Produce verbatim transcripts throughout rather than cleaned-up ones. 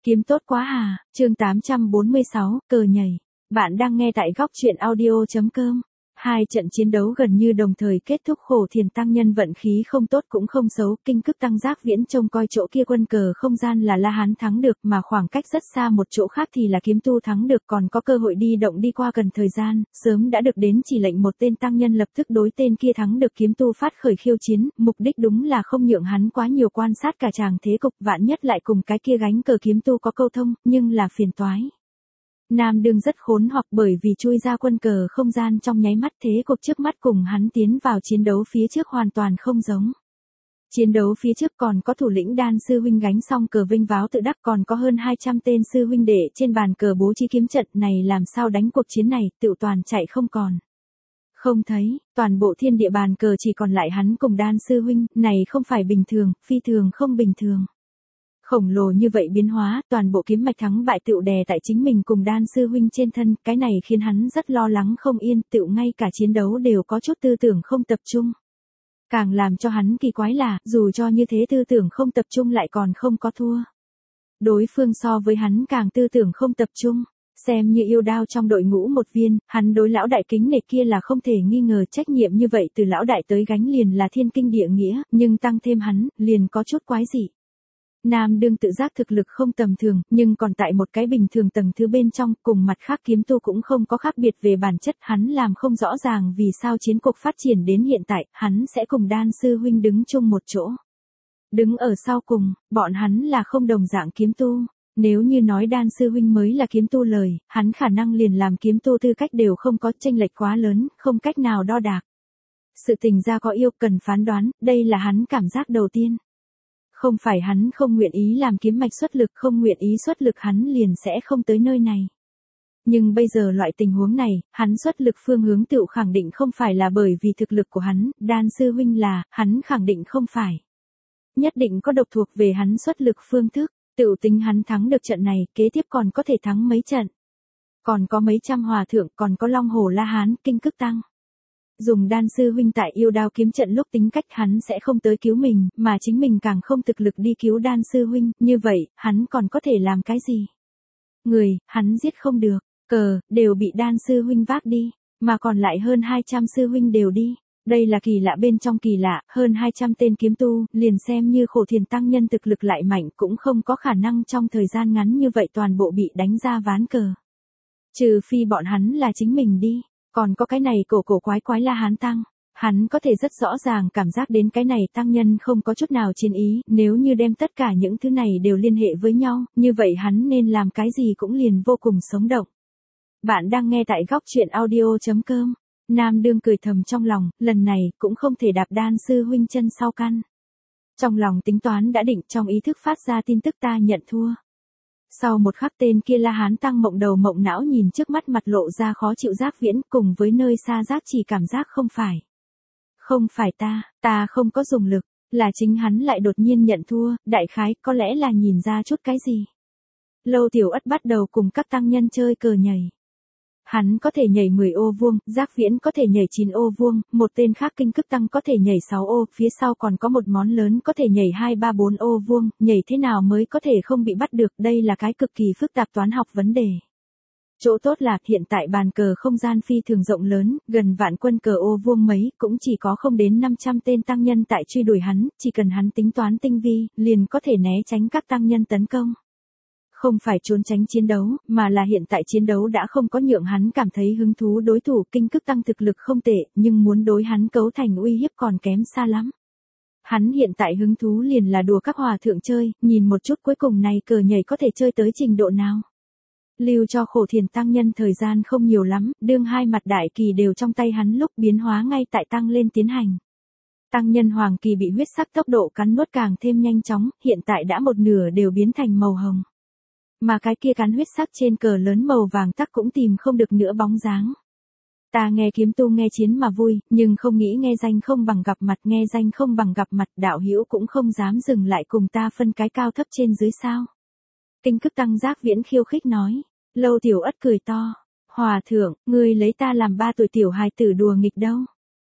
Kiếm tốt quá hà, chương tám trăm bốn mươi sáu, cờ nhảy. Bạn đang nghe tại góc truyện audio.com. Hai trận chiến đấu gần như đồng thời kết thúc. Khổ Thiền tăng nhân vận khí không tốt cũng không xấu, Kinh Cức tăng Giác Viễn trông coi chỗ kia quân cờ không gian là La Hán thắng được, mà khoảng cách rất xa một chỗ khác thì là Kiếm Tu thắng được, còn có cơ hội đi động đi qua gần thời gian, sớm đã được đến chỉ lệnh một tên tăng nhân lập tức đối tên kia thắng được. Kiếm Tu phát khởi khiêu chiến, mục đích đúng là không nhượng hắn quá nhiều quan sát cả chàng thế cục, vạn nhất lại cùng cái kia gánh cờ Kiếm Tu có câu thông, nhưng là phiền toái. Nam Đương rất khốn hoặc bởi vì chui ra quân cờ không gian trong nháy mắt, thế cục trước mắt cùng hắn tiến vào chiến đấu phía trước hoàn toàn không giống. Chiến đấu phía trước còn có thủ lĩnh Đan sư huynh gánh xong cờ vinh váo tự đắc, còn có hơn hai trăm tên sư huynh đệ trên bàn cờ bố trí kiếm trận, này làm sao đánh cuộc chiến này, tự toàn chạy không còn. Không thấy, toàn bộ thiên địa bàn cờ chỉ còn lại hắn cùng Đan sư huynh, này không phải bình thường, phi thường không bình thường. Khổng lồ như vậy biến hóa, toàn bộ kiếm mạch thắng bại tựu đè tại chính mình cùng Đan sư huynh trên thân, cái này khiến hắn rất lo lắng không yên, tựu ngay cả chiến đấu đều có chút tư tưởng không tập trung. Càng làm cho hắn kỳ quái là, dù cho như thế tư tưởng không tập trung lại còn không có thua. Đối phương so với hắn càng tư tưởng không tập trung, xem như yêu đao trong đội ngũ một viên, hắn đối lão đại kính nể kia là không thể nghi ngờ, trách nhiệm như vậy từ lão đại tới gánh liền là thiên kinh địa nghĩa, nhưng tăng thêm hắn, liền có chút quái dị. Nam Đương tự giác thực lực không tầm thường, nhưng còn tại một cái bình thường tầng thứ bên trong, cùng mặt khác Kiếm Tu cũng không có khác biệt về bản chất, hắn làm không rõ ràng vì sao chiến cuộc phát triển đến hiện tại, hắn sẽ cùng Đan sư huynh đứng chung một chỗ. Đứng ở sau cùng, bọn hắn là không đồng dạng Kiếm Tu. Nếu như nói Đan sư huynh mới là Kiếm Tu lời, hắn khả năng liền làm Kiếm Tu tư cách đều không có, chênh lệch quá lớn, không cách nào đo đạc. Sự tình ra có yêu cần phán đoán, đây là hắn cảm giác đầu tiên. Không phải hắn không nguyện ý làm kiếm mạch xuất lực, không nguyện ý xuất lực hắn liền sẽ không tới nơi này. Nhưng bây giờ loại tình huống này, hắn xuất lực phương hướng tựu khẳng định không phải là bởi vì thực lực của hắn, Đan sư huynh là, hắn khẳng định không phải. Nhất định có độc thuộc về hắn xuất lực phương thức, tựu tính hắn thắng được trận này, kế tiếp còn có thể thắng mấy trận. Còn có mấy trăm hòa thượng, còn có Long Hổ La Hán, Kinh Cức tăng. Dùng Đan sư huynh tại yêu đao kiếm trận lúc tính cách hắn sẽ không tới cứu mình, mà chính mình càng không thực lực đi cứu Đan sư huynh, như vậy, hắn còn có thể làm cái gì? Người, hắn giết không được, cờ, đều bị Đan sư huynh vác đi, mà còn lại hơn hai trăm sư huynh đều đi. Đây là kỳ lạ bên trong kỳ lạ, hơn hai trăm tên kiếm tu, liền xem như Khổ Thiền tăng nhân thực lực lại mạnh cũng không có khả năng trong thời gian ngắn như vậy toàn bộ bị đánh ra ván cờ. Trừ phi bọn hắn là chính mình đi. Còn có cái này cổ cổ quái quái La Hán tăng, hắn có thể rất rõ ràng cảm giác đến cái này tăng nhân không có chút nào chiến ý, nếu như đem tất cả những thứ này đều liên hệ với nhau, như vậy hắn nên làm cái gì cũng liền vô cùng sống động. Bạn đang nghe tại góc truyện audio.com, Nam Đương cười thầm trong lòng, lần này cũng không thể đạp Đan sư huynh chân sau căn. Trong lòng tính toán đã định, trong ý thức phát ra tin tức ta nhận thua. Sau một khắc tên kia La Hán tăng mộng đầu mộng não nhìn trước mắt mặt lộ ra khó chịu Giác Viễn, cùng với nơi xa Giác chỉ cảm giác không phải. Không phải ta, ta không có dùng lực, là chính hắn lại đột nhiên nhận thua, đại khái có lẽ là nhìn ra chút cái gì. Lâu Tiểu Ất bắt đầu cùng các tăng nhân chơi cờ nhảy. Hắn có thể nhảy mười ô vuông, Giác Viễn có thể nhảy chín ô vuông, một tên khác Kinh Cức tăng có thể nhảy sáu ô, phía sau còn có một món lớn có thể nhảy hai ba bốn ô vuông, nhảy thế nào mới có thể không bị bắt được, đây là cái cực kỳ phức tạp toán học vấn đề. Chỗ tốt là hiện tại bàn cờ không gian phi thường rộng lớn, gần vạn quân cờ ô vuông mấy, cũng chỉ có không đến năm trăm tên tăng nhân tại truy đuổi hắn, chỉ cần hắn tính toán tinh vi, liền có thể né tránh các tăng nhân tấn công. Không phải trốn tránh chiến đấu, mà là hiện tại chiến đấu đã không có nhượng hắn cảm thấy hứng thú. Đối thủ Kinh Cức tăng thực lực không tệ, nhưng muốn đối hắn cấu thành uy hiếp còn kém xa lắm. Hắn hiện tại hứng thú liền là đùa các hòa thượng chơi, nhìn một chút cuối cùng này cờ nhảy có thể chơi tới trình độ nào. Lưu cho Khổ Thiền tăng nhân thời gian không nhiều lắm, đương hai mặt đại kỳ đều trong tay hắn lúc biến hóa ngay tại tăng lên tiến hành. Tăng nhân hoàng kỳ bị huyết sắc tốc độ cắn nuốt càng thêm nhanh chóng, hiện tại đã một nửa đều biến thành màu hồng. Mà cái kia cắn huyết sắc trên cờ lớn màu vàng tắc cũng tìm không được nữa bóng dáng. Ta nghe Kiếm Tu nghe chiến mà vui, nhưng không nghĩ nghe danh không bằng gặp mặt, nghe danh không bằng gặp mặt, đạo hữu cũng không dám dừng lại cùng ta phân cái cao thấp trên dưới sao. Kinh Cức tăng Giác Viễn khiêu khích nói. Lâu Tiểu Ất cười to. Hòa thượng, ngươi lấy ta làm ba tuổi tiểu hài tử đùa nghịch đâu.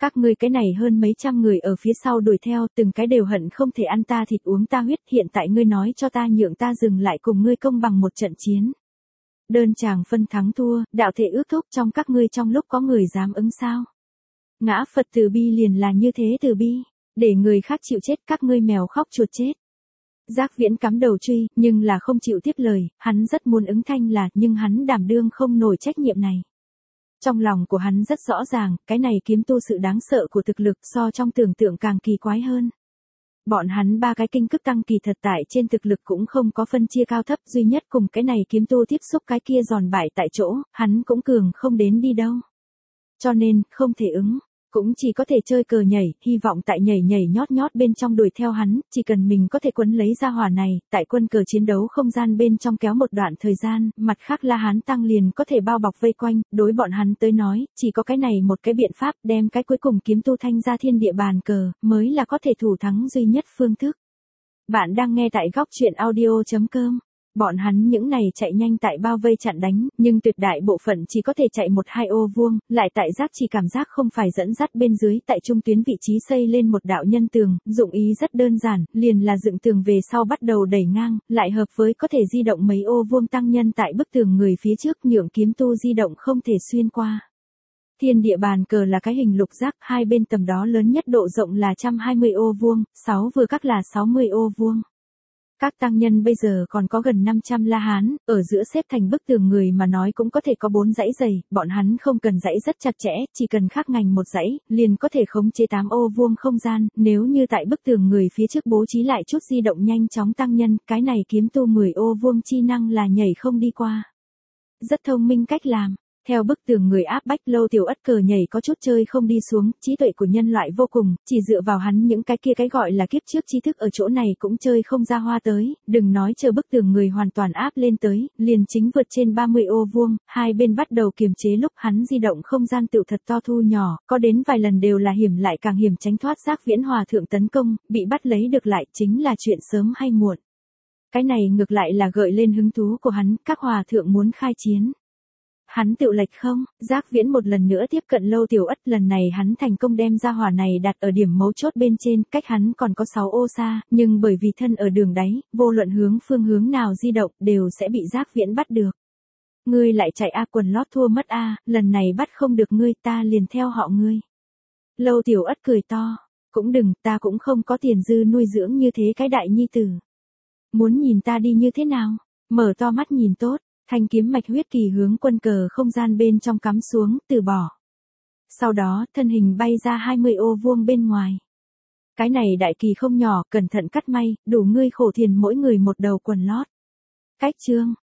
Các ngươi cái này hơn mấy trăm người ở phía sau đuổi theo, từng cái đều hận không thể ăn ta thịt uống ta huyết, hiện tại ngươi nói cho ta nhượng ta dừng lại cùng ngươi công bằng một trận chiến. Đơn chàng phân thắng thua, đạo thể ước thúc trong các ngươi trong lúc có người dám ứng sao? Ngã Phật từ bi liền là như thế từ bi, để người khác chịu chết các ngươi mèo khóc chuột chết. Giác Viễn cắm đầu truy, nhưng là không chịu tiếp lời, hắn rất muốn ứng thanh là, nhưng hắn đảm đương không nổi trách nhiệm này. Trong lòng của hắn rất rõ ràng, cái này kiếm tu sự đáng sợ của thực lực so trong tưởng tượng càng kỳ quái hơn. Bọn hắn ba cái kinh cức tăng kỳ thật tại trên thực lực cũng không có phân chia cao thấp, duy nhất cùng cái này kiếm tu tiếp xúc cái kia giòn bại tại chỗ, hắn cũng cường không đến đi đâu. Cho nên, không thể ứng, cũng chỉ có thể chơi cờ nhảy, hy vọng tại nhảy nhảy nhót nhót bên trong đuổi theo hắn, chỉ cần mình có thể quấn lấy ra hỏa này, tại quân cờ chiến đấu không gian bên trong kéo một đoạn thời gian, mặt khác La Hán tăng liền có thể bao bọc vây quanh, đối bọn hắn tới nói, chỉ có cái này một cái biện pháp, đem cái cuối cùng kiếm tu thanh ra thiên địa bàn cờ, mới là có thể thủ thắng duy nhất phương thức. Bạn đang nghe tại góc truyện audio chấm com. Bọn hắn những này chạy nhanh tại bao vây chặn đánh, nhưng tuyệt đại bộ phận chỉ có thể chạy một hai ô vuông, lại tại giác chỉ cảm giác không phải dẫn dắt bên dưới, tại trung tuyến vị trí xây lên một đạo nhân tường, dụng ý rất đơn giản, liền là dựng tường về sau bắt đầu đẩy ngang, lại hợp với có thể di động mấy ô vuông tăng nhân tại bức tường người phía trước nhượng kiếm tu di động không thể xuyên qua. Thiên địa bàn cờ là cái hình lục giác, hai bên tầm đó lớn nhất độ rộng là một trăm hai mươi ô vuông, sáu vừa các là sáu mươi ô vuông. Các tăng nhân bây giờ còn có gần năm trăm La Hán, ở giữa xếp thành bức tường người mà nói cũng có thể có bốn dãy dày, bọn hắn không cần dãy rất chặt chẽ, chỉ cần khác ngành một dãy, liền có thể khống chế tám ô vuông không gian, nếu như tại bức tường người phía trước bố trí lại chút di động nhanh chóng tăng nhân, cái này kiếm tu mười ô vuông chi năng là nhảy không đi qua. Rất thông minh cách làm. Theo bức tường người áp bách Lâu Tiểu Ất cờ nhảy có chút chơi không đi xuống, trí tuệ của nhân loại vô cùng, chỉ dựa vào hắn những cái kia cái gọi là kiếp trước tri thức ở chỗ này cũng chơi không ra hoa tới, đừng nói chờ bức tường người hoàn toàn áp lên tới, liền chính vượt trên ba mươi ô vuông, hai bên bắt đầu kiềm chế lúc hắn di động không gian tự thật to thu nhỏ, có đến vài lần đều là hiểm lại càng hiểm tránh thoát Giác Viễn hòa thượng tấn công, bị bắt lấy được lại chính là chuyện sớm hay muộn. Cái này ngược lại là gợi lên hứng thú của hắn, các hòa thượng muốn khai chiến. Hắn tự lệch không, Giác Viễn một lần nữa tiếp cận Lâu Tiểu Ất, lần này hắn thành công đem ra hỏa này đặt ở điểm mấu chốt bên trên, cách hắn còn có sáu ô xa, nhưng bởi vì thân ở đường đáy, vô luận hướng phương hướng nào di động, đều sẽ bị Giác Viễn bắt được. Ngươi lại chạy a quần lót thua mất a, lần này bắt không được ngươi ta liền theo họ ngươi. Lâu Tiểu Ất cười to, cũng đừng, ta cũng không có tiền dư nuôi dưỡng như thế cái đại nhi tử. Muốn nhìn ta đi như thế nào, mở to mắt nhìn tốt. Thanh kiếm mạch huyết kỳ hướng quân cờ không gian bên trong cắm xuống, từ bỏ. Sau đó, thân hình bay ra hai mươi ô vuông bên ngoài. Cái này đại kỳ không nhỏ, cẩn thận cắt may, đủ ngươi khổ thiền mỗi người một đầu quần lót. Cách chương,